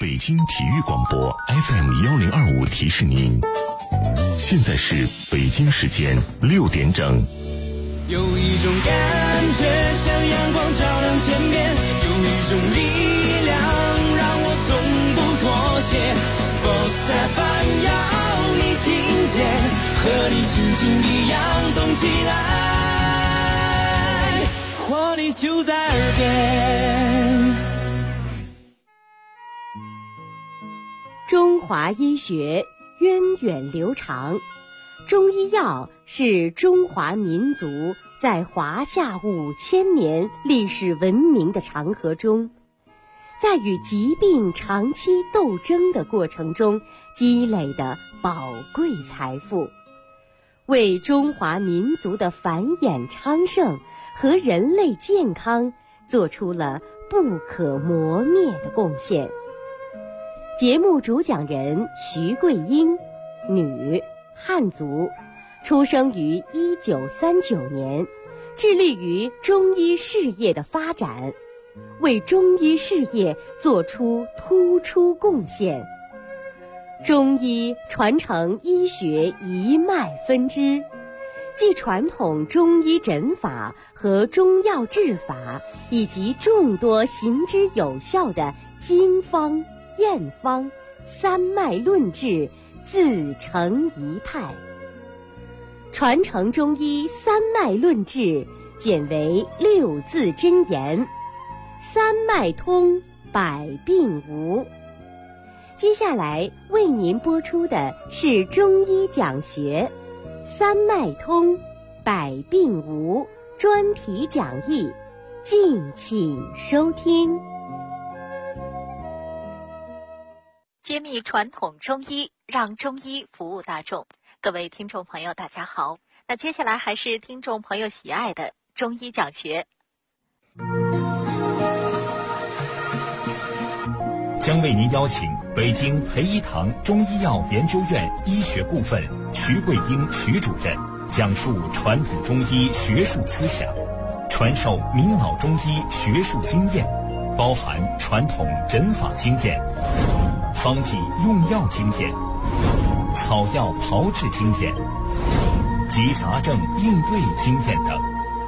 北京体育广播 FM1025提示您，现在是北京时间6点整。 有一种感觉像阳光照亮天边，有一种力量让我从不妥协。Sports FM 要你听见，和你心情一样动起来，活力就在耳边。 中华医学源远流长，中医药是中华民族在华夏5000年历史文明的长河中，在与疾病长期斗争的过程中积累的宝贵财富，为中华民族的繁衍昌盛和人类健康做出了不可磨灭的贡献。节目主讲人徐桂英，女，汉族，出生于1939年，致力于中医事业的发展，为中医事业做出突出贡献。中医传承医学一脉分支，即传统中医诊法和中药治法，以及众多行之有效的经方、验方、三脉论治自成一派。传承中医三脉论治简为6字真言：三脉通，百病无。接下来为您播出的是中医讲学三脉通，百病无专题讲义，敬请收听。 揭秘传统中医，让中医服务大众。各位听众朋友大家好，那接下来还是听众朋友喜爱的中医讲学， 将为您邀请北京培一堂中医药研究院医学部分徐桂英徐主任讲述传统中医学术思想，传授明老中医学术经验，包含传统诊法经验、方剂用药经验、草药炮制经验及杂症应对经验等。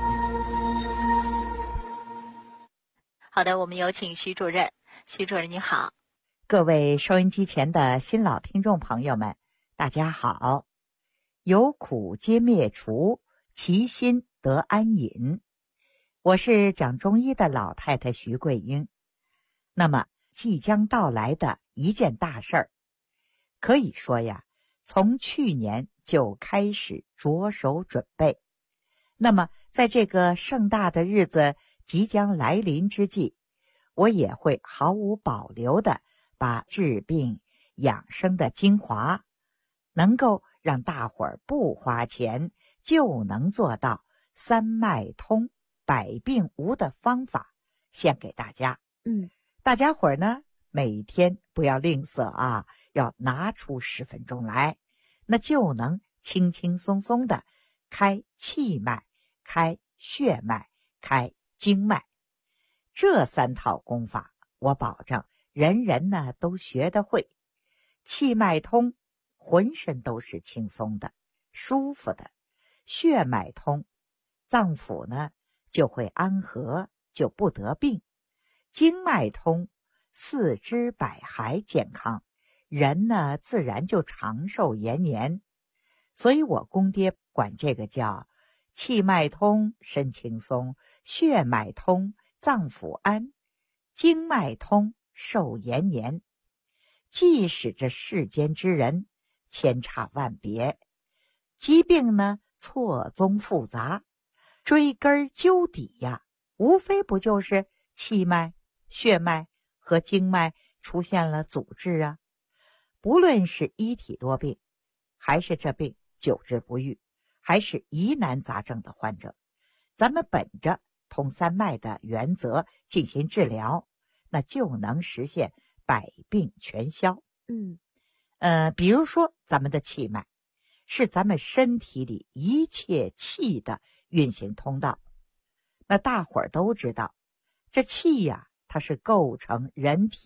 好的，我们有请徐主任。徐主任你好。 各位收音机前的新老听众朋友们，大家好。有苦皆灭除，其心得安隐。我是讲中医的老太太徐桂英。那么即将到来的一件大事儿，可以说呀，从去年就开始着手准备。那么在这个盛大的日子即将来临之际，我也会毫无保留地把治病养生的精华，能够让大伙儿不花钱就能做到三脉通、百病无的方法献给大家。大家伙儿呢，每天不要吝啬啊，要拿出10分钟来，那就能轻轻松松的开气脉、开血脉、开经脉。这3套功法，我保证人人呢都学得会。气脉通，浑身都是轻松的、舒服的；血脉通，脏腑呢就会安和，就不得病；经脉通，四肢百骸健康，人呢自然就长寿延年。所以我公爹管这个叫气脉通，身轻松；血脉通，脏腑安；经脉通，寿延年。即使这世间之人千差万别，疾病呢错综复杂，追根究底呀，无非不就是气脉、血脉和经脉出现了阻滞啊。不论是一体多病，还是这病久治不愈，还是疑难杂症的患者，咱们本着通三脉的原则进行治疗，那就能实现百病全消。比如说咱们的气脉是咱们身体里一切气的运行通道。那大伙儿都知道，这气呀，它是构成人体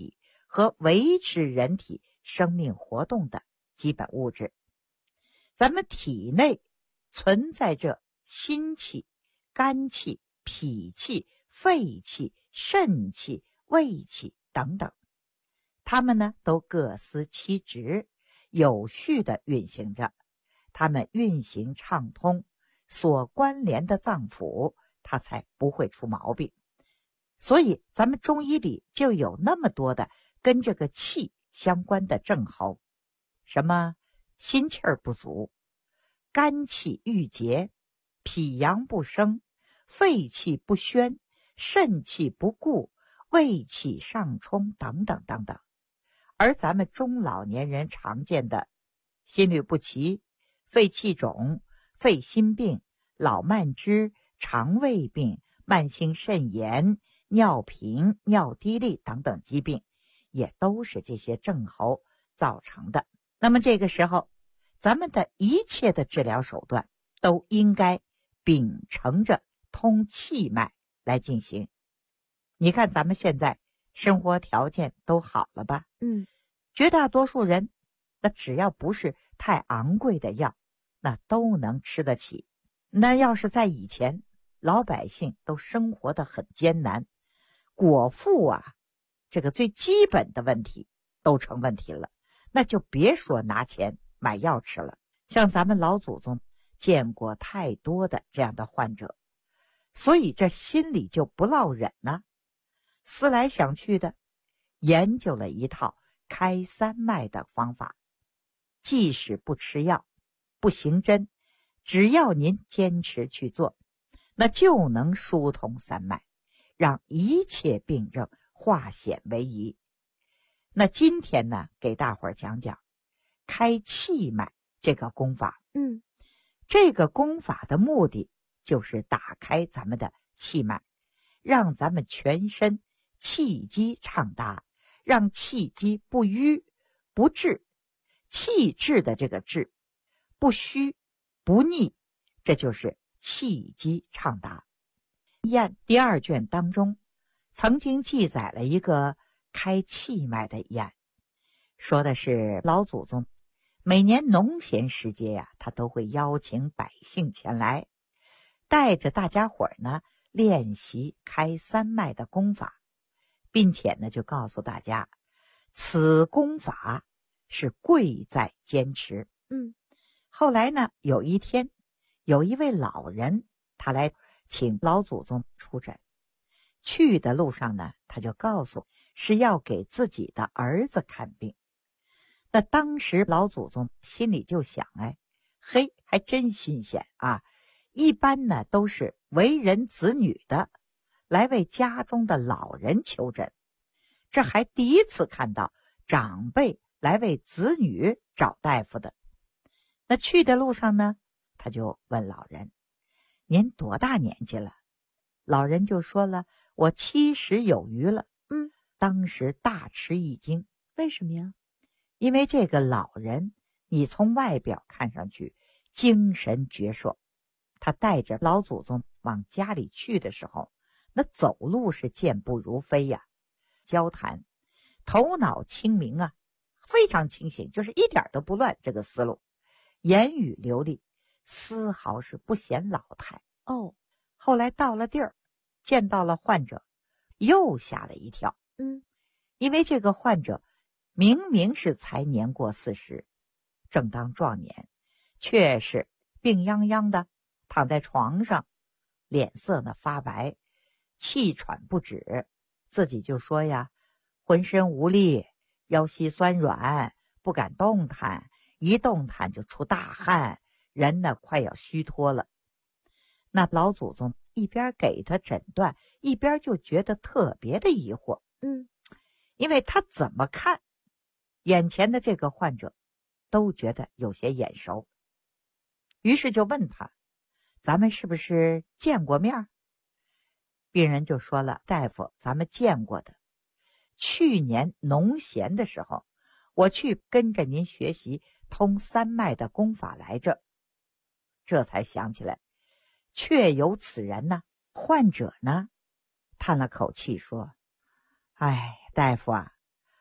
和维持人体生命活动的基本物质。咱们体内存在着心气、肝气、脾气、肺气、肾气、胃气等等，它们呢都各司其职，有序地运行着。它们运行畅通，所关联的脏腑它才不会出毛病。所以咱们中医里就有那么多的跟这个气相关的症候，什么心气儿不足、肝气郁结、脾阳不生、肺气不宣、肾气不固、胃气上冲等等等等。而咱们中老年人常见的心律不齐、肺气肿、肺心病、老慢支、肠胃病、慢性肾炎、尿频、尿滴沥等等疾病，也都是这些症候造成的。那么这个时候，咱们的一切的治疗手段都应该秉承着通气脉来进行。你看咱们现在生活条件都好了吧？绝大多数人，那只要不是太昂贵的药，那都能吃得起。那要是在以前，老百姓都生活得很艰难，果腹啊，这个最基本的问题都成问题了，那就别说拿钱买药吃了。像咱们老祖宗见过太多的这样的患者，所以这心里就不落忍呢。思来想去的，研究了一套开三脉的方法，即使不吃药、不行针，只要您坚持去做，那就能疏通三脉，让一切病症化险为夷。那今天呢，给大伙儿讲讲开气脉这个功法。这个功法的目的就是打开咱们的气脉，让咱们全身气机畅达，让气机不瘀不滞，气滞的这个滞，不虚不逆，这就是气机畅达。验第2卷当中曾经记载了一个开气脉的验，说的是老祖宗每年农闲时节呀，他都会邀请百姓前来，带着大家伙儿呢练习开三脉的功法，并且呢就告诉大家，此功法是贵在坚持。后来呢，有一天有一位老人，他来请老祖宗出诊，去的路上呢，他就告诉是要给自己的儿子看病。那当时老祖宗心里就想，嘿，还真新鲜啊！一般呢都是为人子女的来为家中的老人求诊，这还第一次看到长辈来为子女找大夫的。那去的路上呢，他就问老人，您多大年纪了？老人就说了，我70有余了。当时大吃一惊。 为什么呀？ 因为这个老人，你从外表看上去精神矍铄，他带着老祖宗往家里去的时候，那走路是健步如飞呀，交谈头脑清明啊，非常清醒，就是一点都不乱，这个思路言语流利，丝毫是不显老态。后来到了地儿，见到了患者，又吓了一跳。因为这个患者明明是才年过40，正当壮年，却是病殃殃的躺在床上，脸色呢发白，气喘不止，自己就说呀，浑身无力，腰膝酸软，不敢动弹，一动弹就出大汗，人呢快要虚脱了。那老祖宗一边给他诊断，一边就觉得特别的疑惑。因为他怎么看眼前的这个患者都觉得有些眼熟，于是就问他，咱们是不是见过面？病人就说了，大夫，咱们见过的，去年农闲的时候，我去跟着您学习通三脉的功法来着。这才想起来，确有此人呢。患者呢叹了口气说，大夫啊，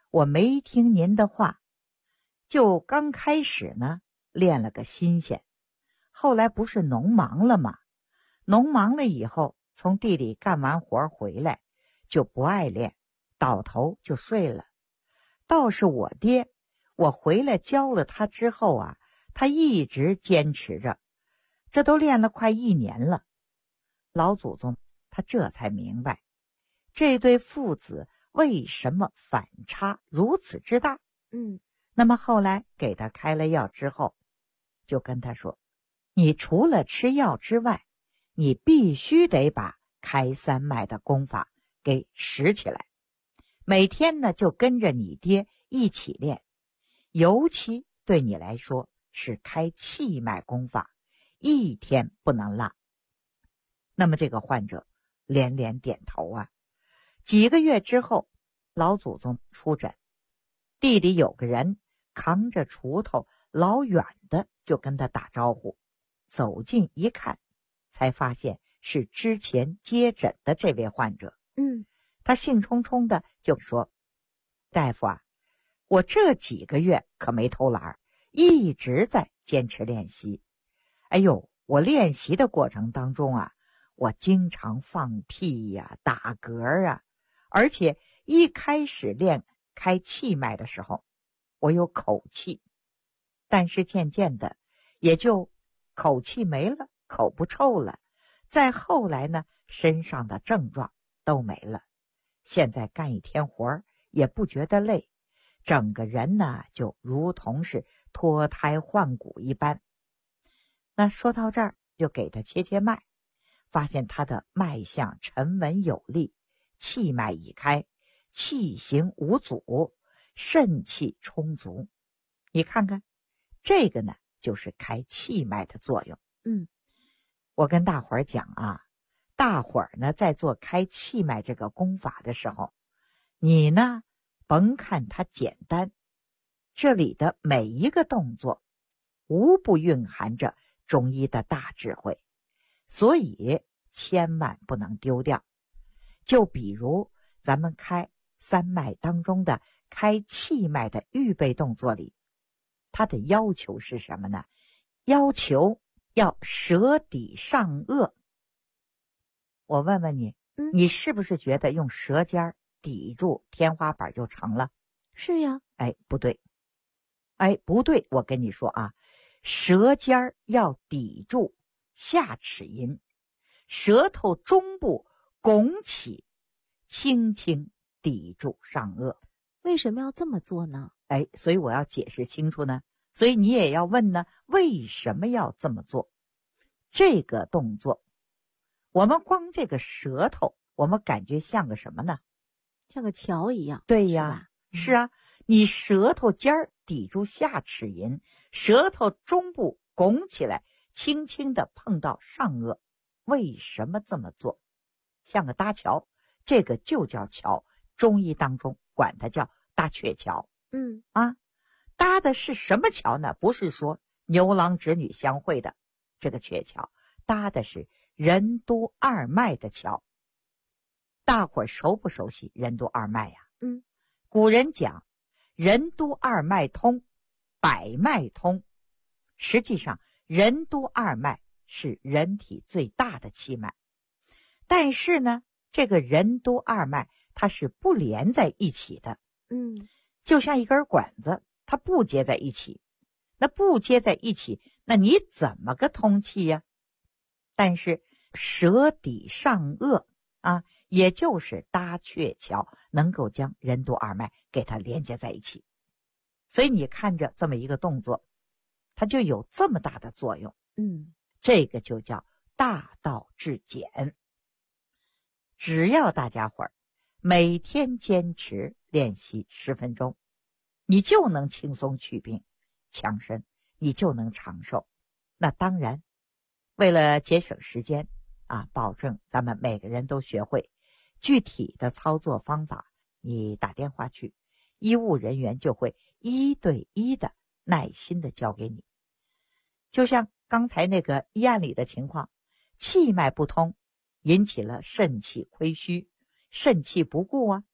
我没听您的话，就刚开始呢练了个新鲜，后来不是农忙了吗？农忙了以后，从地里干完活回来就不爱练，倒头就睡了。倒是我爹，我回来教了他之后啊，他一直坚持着，这都练了快1年了。老祖宗他这才明白，这对父子为什么反差如此之大。那么后来给他开了药之后，就跟他说，你除了吃药之外，你必须得把开三脉的功法给拾起来，每天呢就跟着你爹一起练，尤其对你来说是开气脉功法，一天不能落。那么这个患者连连点头啊。几个月之后，老祖宗出诊，地里有个人扛着锄头老远的就跟他打招呼，走近一看，才发现是之前接诊的这位患者。他兴冲冲的就说，大夫啊，我这几个月可没偷懒，一直在坚持练习。哎呦，我练习的过程当中啊，我经常放屁呀、打嗝啊，而且一开始练开气脉的时候，我有口气，但是渐渐的也就口气没了，口不臭了，再后来呢，身上的症状都没了。现在干一天活也不觉得累，整个人呢就如同是脱胎换骨一般。那说到这儿，就给他切脉，发现他的脉象沉稳有力，气脉已开，气行无阻，肾气充足。你看看，这个呢就是开气脉的作用。我跟大伙儿讲啊，大伙儿呢在做开气脉这个功法的时候，你呢甭看它简单，这里的每一个动作无不蕴含着中医的大智慧，所以千万不能丢掉。就比如咱们开三脉当中的开气脉的预备动作里，它的要求是什么呢？要求要舌抵上颚。我问问你，你是不是觉得用舌尖抵住天花板就成了？ 是呀。 不对。不对，我跟你说啊，舌尖要抵住下齿龈，舌头中部拱起，轻轻抵住上颚。 为什么要这么做呢？ 所以我要解释清楚呢，所以你也要问呢，为什么要这么做？这个动作，我们光这个舌头，我们感觉像个什么呢？ 像个桥一样。 对呀，是啊，你舌头尖儿抵住下齿龈，舌头中部拱起来，轻轻地碰到上颚。为什么这么做？像个搭桥，这个就叫桥，中医当中管它叫搭鹊桥。搭的是什么桥呢？不是说牛郎织女相会的这个鹊桥，搭的是任督二脉的桥。大伙儿熟不熟悉任督二脉呀？古人讲任督二脉通，百脉通。实际上任督二脉是人体最大的气脉，但是呢，这个任督二脉它是不连在一起的。就像一根管子，它不接在一起。那不接在一起，那你怎么个通气呀？但是舌抵上颚啊，也就是搭鹊桥，能够将任督二脉给它连接在一起。所以你看着这么一个动作，它就有这么大的作用。这个就叫大道至简。只要大家伙儿每天坚持练习10分钟，你就能轻松祛病强身，你就能长寿。那当然，为了节省时间啊，保证咱们每个人都学会具体的操作方法，你打电话去，医务人员就会1对1的耐心的教给你。就像刚才那个医案里的情况，气脉不通，引起了肾气亏虚，肾气不固啊，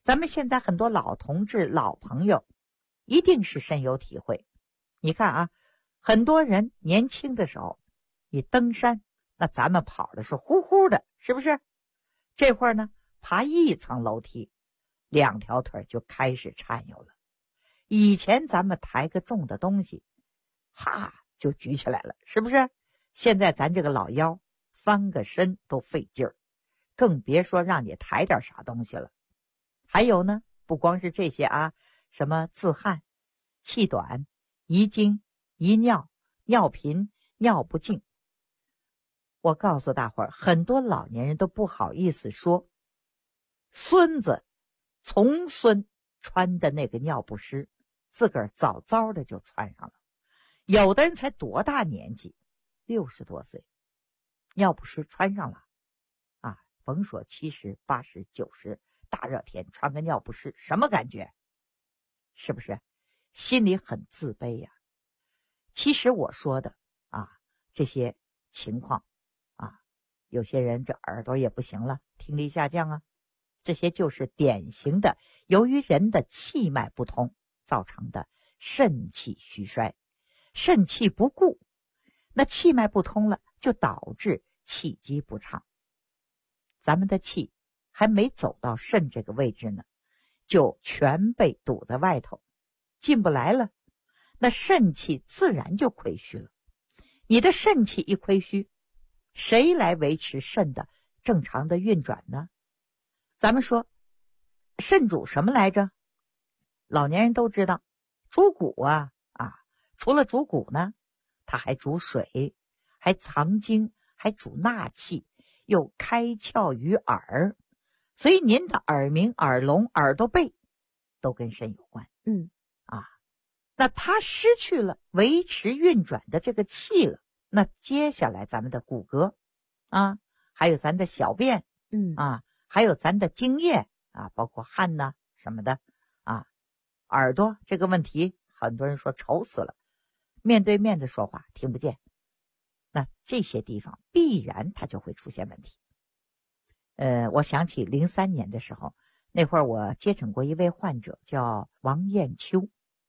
咱们现在很多老同志、老朋友一定是深有体会。你看啊，很多人年轻的时候，你登山，那咱们跑的是呼呼的，是不是？这会儿呢，爬一层楼梯，2条腿就开始颤悠了。以前咱们抬个重的东西，哈就举起来了，是不是？现在咱这个老腰翻个身都费劲儿，更别说让你抬点啥东西了。还有呢，不光是这些啊，什么自汗、气短、遗精、遗尿、尿频、尿不尽。我告诉大伙儿，很多老年人都不好意思说，孙子、从孙穿的那个尿不湿，自个儿早早的就穿上了。有的人才多大年纪，60多岁，尿不湿穿上了啊！甭说70、80、90，大热天穿个尿不湿，什么感觉？是不是？心里很自卑呀。其实我说的啊，这些情况啊，有些人这耳朵也不行了，听力下降啊，这些就是典型的由于人的气脉不通造成的肾气虚衰。肾气不固，那气脉不通了，就导致气机不畅。咱们的气还没走到肾这个位置呢，就全被堵在外头，进不来了，那肾气自然就亏虚了。你的肾气一亏虚，谁来维持肾的正常的运转呢？咱们说肾主什么来着？老年人都知道，主骨啊，除了主骨呢，它还主水，还藏精，还主纳气，又开窍于耳，所以您的耳鸣、耳聋、耳朵背都跟肾有关。那它失去了维持运转的这个气了，那接下来咱们的骨骼啊，还有咱的小便还有咱的精液啊，包括汗呐什么的啊，耳朵这个问题，很多人说愁死了，面对面的说话听不见，那这些地方必然它就会出现问题。我想起03年的时候，那会儿我接诊过一位患者叫王艳秋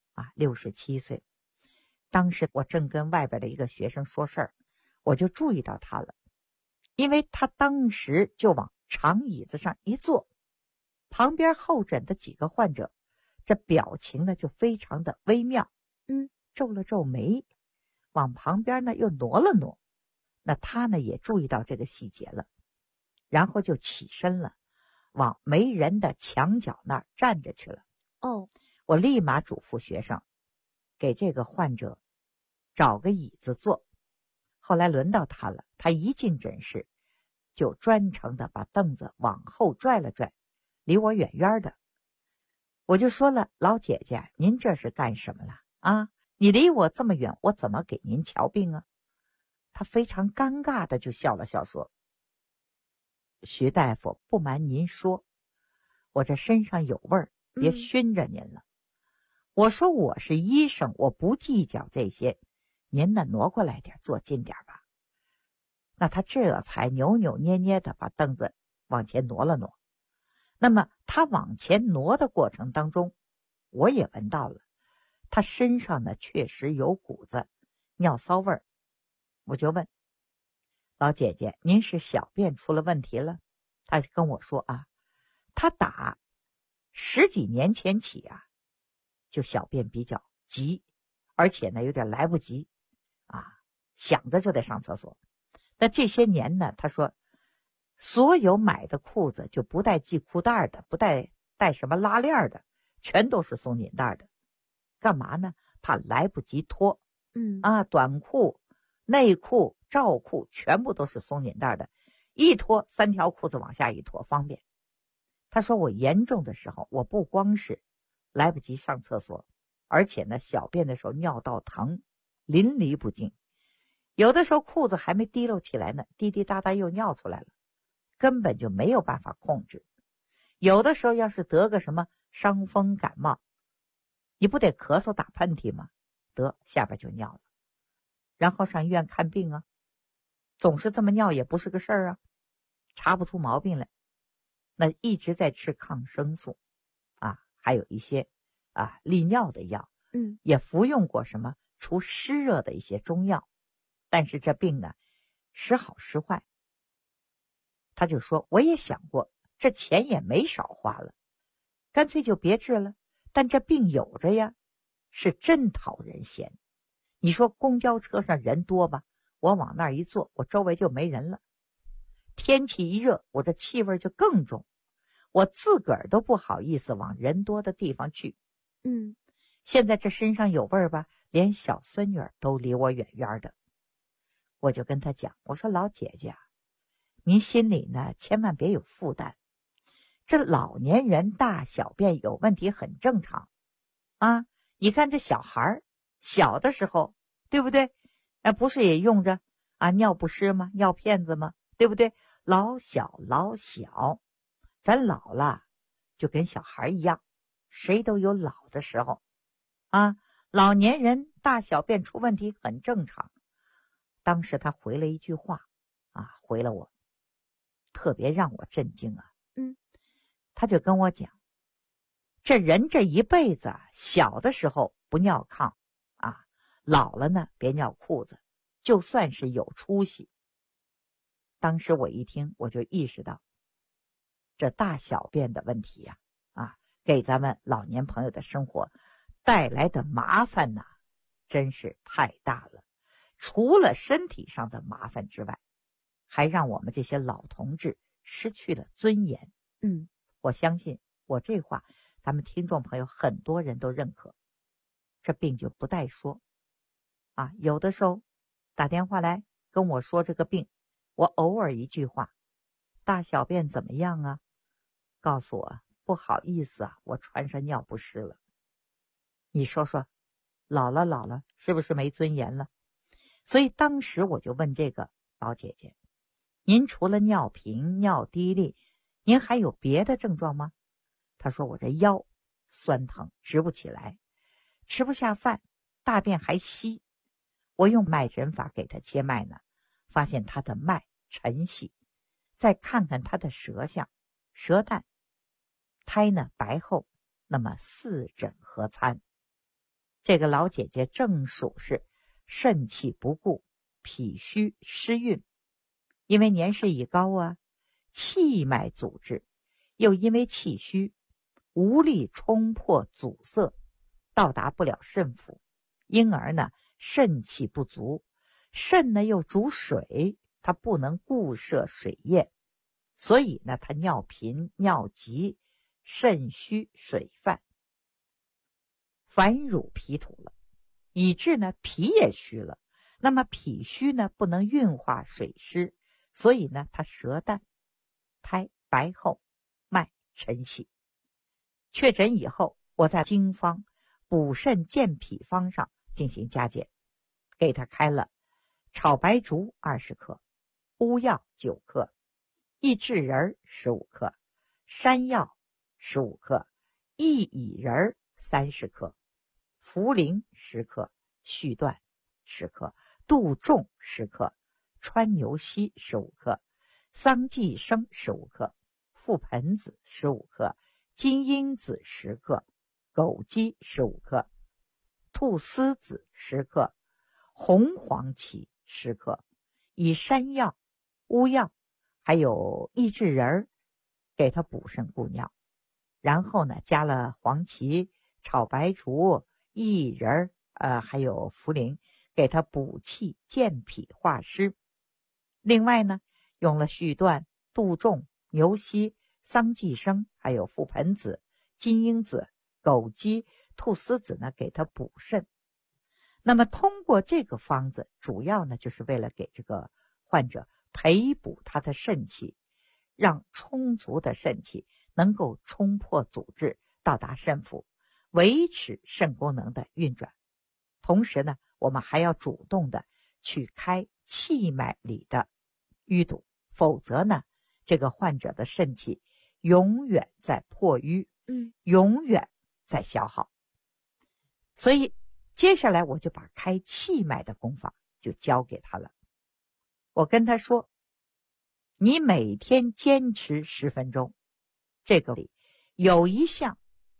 67岁。当时我正跟外边的一个学生说事儿，我就注意到他了，因为他当时就往长椅子上一坐，旁边候诊的几个患者这表情呢就非常的微妙，皱了皱眉，往旁边呢又挪了挪。那他呢也注意到这个细节了，然后就起身了，往没人的墙角那儿站着去了。我立马嘱咐学生给这个患者找个椅子坐。后来轮到他了，他一进诊室就专程的把凳子往后拽了拽，离我远远的。我就说了，老姐姐，您这是干什么了啊？你离我这么远，我怎么给您瞧病啊？他非常尴尬的就笑了笑说，徐大夫，不瞒您说，我这身上有味儿，别熏着您了。我说我是医生，我不计较这些，您呢挪过来点，坐近点吧。那他这才扭扭捏捏的把凳子往前挪了挪。那么他往前挪的过程当中，我也闻到了他身上呢确实有股子尿骚味儿。我就问，老姐姐，您是小便出了问题了？他跟我说他打10几年前起就小便比较急，而且呢有点来不及想着就得上厕所。那这些年呢，他说所有买的裤子就不带系裤带的，不带什么拉链的，全都是松紧带的。干嘛呢？怕来不及脱。短裤、内裤、罩裤全部都是松紧带的，一脱3条裤子往下一脱方便。他说我严重的时候，我不光是来不及上厕所，而且呢小便的时候尿道疼，淋漓不尽。有的时候裤子还没提溜起来呢，滴滴答答又尿出来了，根本就没有办法控制。有的时候要是得个什么伤风感冒，你不得咳嗽打喷嚏吗？得下边就尿了，然后上医院看病啊，总是这么尿也不是个事儿啊，查不出毛病来，那一直在吃抗生素。 还有一些利尿的药，也服用过什么除湿热的一些中药，但是这病呢时好时坏。他就说我也想过，这钱也没少花了，干脆就别治了，但这病有着呀，是真讨人嫌。你说公交车上人多吧，我往那儿一坐，我周围就没人了。天气一热，我的气味就更重，我自个儿都不好意思往人多的地方去。现在这身上有味儿吧，连小孙女都离我远远的。我就跟她讲，我说老姐姐，您心里呢千万别有负担，这老年人大小便有问题很正常啊。你看这小孩小的时候，对不对？不是也用着尿不湿吗？尿片子吗？对不对？老小，咱老了就跟小孩一样，谁都有老的时候啊。老年人大小便出问题很正常。当时他回了一句话回了我，特别让我震惊啊。他就跟我讲，这人这一辈子小的时候不尿炕老了呢别尿裤子，就算是有出息。当时我一听，我就意识到这大小便的问题给咱们老年朋友的生活带来的麻烦真是太大了。除了身体上的麻烦之外，还让我们这些老同志失去了尊严。我相信我这话咱们听众朋友很多人都认可。这病就不带说有的时候打电话来跟我说这个病，我偶尔一句话，大小便怎么样告诉我不好意思我穿上尿不湿了。你说说，老了是不是没尊严了？所以当时我就问这个老姐姐，您除了尿频尿滴沥，您还有别的症状吗？她说我这腰酸疼，直不起来，吃不下饭，大便还稀。我用脉诊法给她切脉呢，发现她的脉沉细。再看看她的舌象，舌淡，苔呢白厚，那么四诊合参。这个老姐姐正属是肾气不固，脾虚湿运，因为年事已高气脉阻滞，又因为气虚无力冲破阻塞，到达不了肾府，因而呢肾气不足，肾呢又主水，它不能固摄水液，所以呢它尿频尿急，肾虚水泛，烦辱脾土了，以致呢脾也虚了。那么脾虚呢不能运化水湿，所以呢它舌淡，苔白厚，脉沉细。确诊以后，我在经方补肾健脾方上进行加减，给他开了炒白术20克，乌药9克，益智仁15克，山药15克，益乙仁30克，茯苓10克，续断10克，杜仲10克，川牛膝15克，桑寄生15克，覆盆子15克，金樱子10克，枸杞15克，菟丝子10克，红黄芪10克，以山药、乌药还有益智仁给它补肾固尿，然后呢加了黄芪、炒白术、薏仁还有茯苓，给它补气健脾化湿。另外呢用了续断、杜仲、牛膝、桑寄生还有覆盆子、金樱子、枸杞、菟丝子呢给它补肾。那么通过这个方子，主要呢就是为了给这个患者培补他的肾气，让充足的肾气能够冲破阻滞，到达肾府，维持肾功能的运转。同时呢我们还要主动的去开气脉里的淤堵，否则呢这个患者的肾气永远在破淤，永远在消耗。所以接下来我就把开气脉的功法就教给他了。我跟他说，你每天坚持10分钟，这个里有一项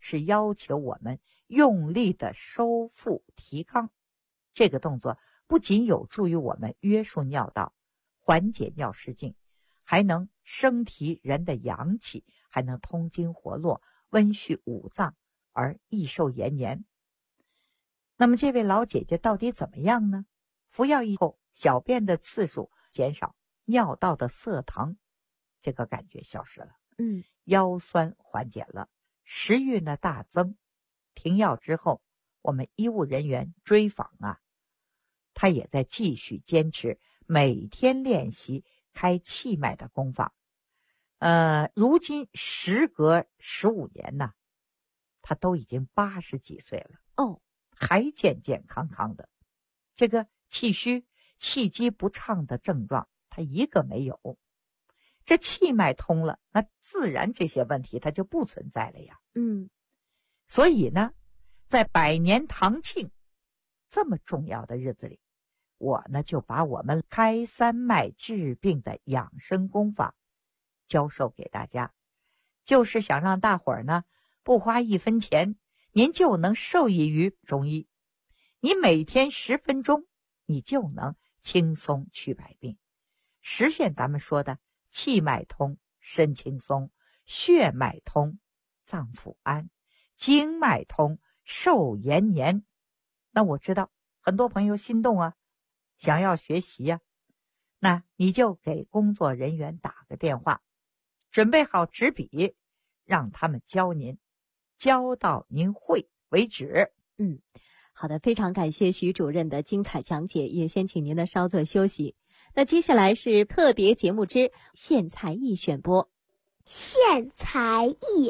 是要求我们用力的收腹提肛。这个动作不仅有助于我们约束尿道，缓解尿失禁，还能升提人的阳气，还能通经活络，温煦五脏，而益寿延年。那么这位老姐姐到底怎么样呢？服药以后，小便的次数减少，尿道的涩疼这个感觉消失了，腰酸缓解了，食欲呢大增。停药之后，我们医务人员追访他也在继续坚持每天练习开气脉的功法。如今时隔15年他都已经80几岁了还健健康康的。这个气虚、气机不畅的症状他一个没有。这气脉通了，那自然这些问题它就不存在了呀。所以呢，在百年堂庆这么重要的日子里，我呢就把我们开三脉治病的养生功法教授给大家，就是想让大伙儿呢不花1分钱，您就能受益于中医。你每天10分钟，你就能轻松去百病，实现咱们说的气脉通，身轻松；血脉通，脏腑安；经脉通，寿延年。那我知道很多朋友心动想要学习那你就给工作人员打个电话，准备好纸笔，让他们教您，教到您会为止。 好的，非常感谢徐主任的精彩讲解，也先请您的稍作休息。那接下来是特别节目之献才艺选播。 献才艺。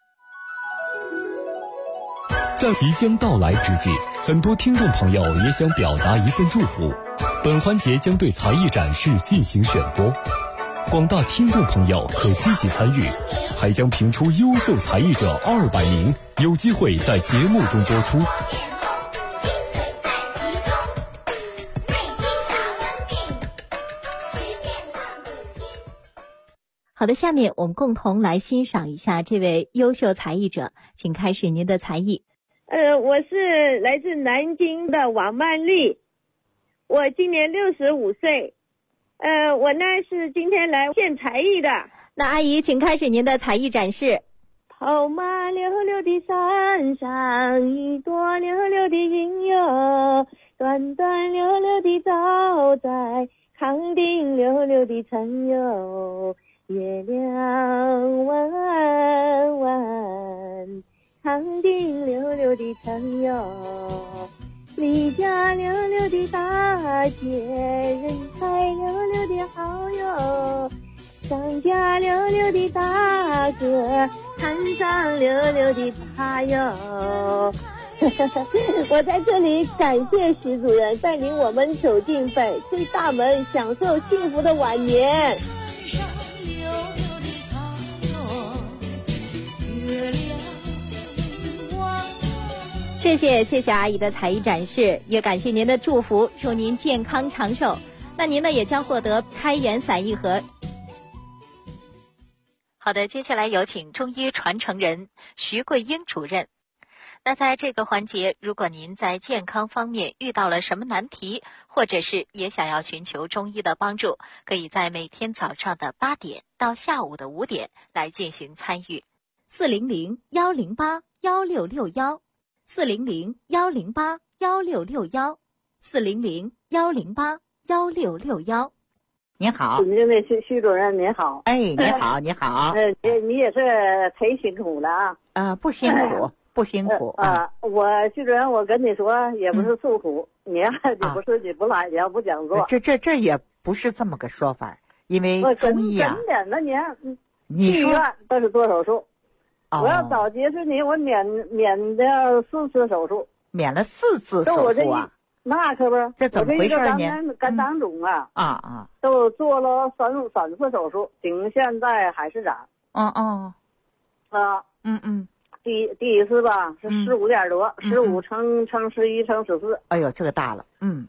在即将到来之际，很多听众朋友也想表达一份祝福。本环节将对才艺展示进行选播，广大听众朋友可积极参与，还将评出优秀才艺者200名，有机会在节目中播出。 好的，下面我们共同来欣赏一下这位优秀才艺者，请开始您的才艺。 我是来自南京的王曼丽，我今年65岁，我呢是今天来献才艺的。 那阿姨，请开始您的才艺展示。 跑马溜溜的山上，一朵溜溜的云哟，端端溜溜的照在康定溜溜的城哟，月亮弯弯，康定溜溜的城哟，离家溜溜的大姐，人才溜溜的好哟，商家溜溜的大哥，摊上溜溜的他哟。我在这里感谢徐主任带领我们走进翡翠大门，享受幸福的晚年。 谢谢阿姨的才艺展示，也感谢您的祝福，祝您健康长寿。那您呢也将获得开眼散一盒。 好的，接下来有请中医传承人徐桂英主任。那在这个环节，如果您在健康方面遇到了什么难题，或者是也想要寻求中医的帮助，可以在每天早上的8点到下午的5点来进行参与。 400-108-1661，400-108-1661，400-108-1661。 您好， 徐主任您好。 你好，你好。 你也是忒辛苦了不辛苦。不辛苦我徐主任，我跟你说也不是诉苦，你不是你不来，也不讲座， 这也不是这么个说法，因为中医真的，那你说都是做手术，我要早结束你，我免掉4次手术， 免了4次手术那可不， 这怎么回事呢？ 肝囊肿都做了3次手术，顶现在还是长。第一次吧是15点多，15乘11乘14。 哎呦，这个大了。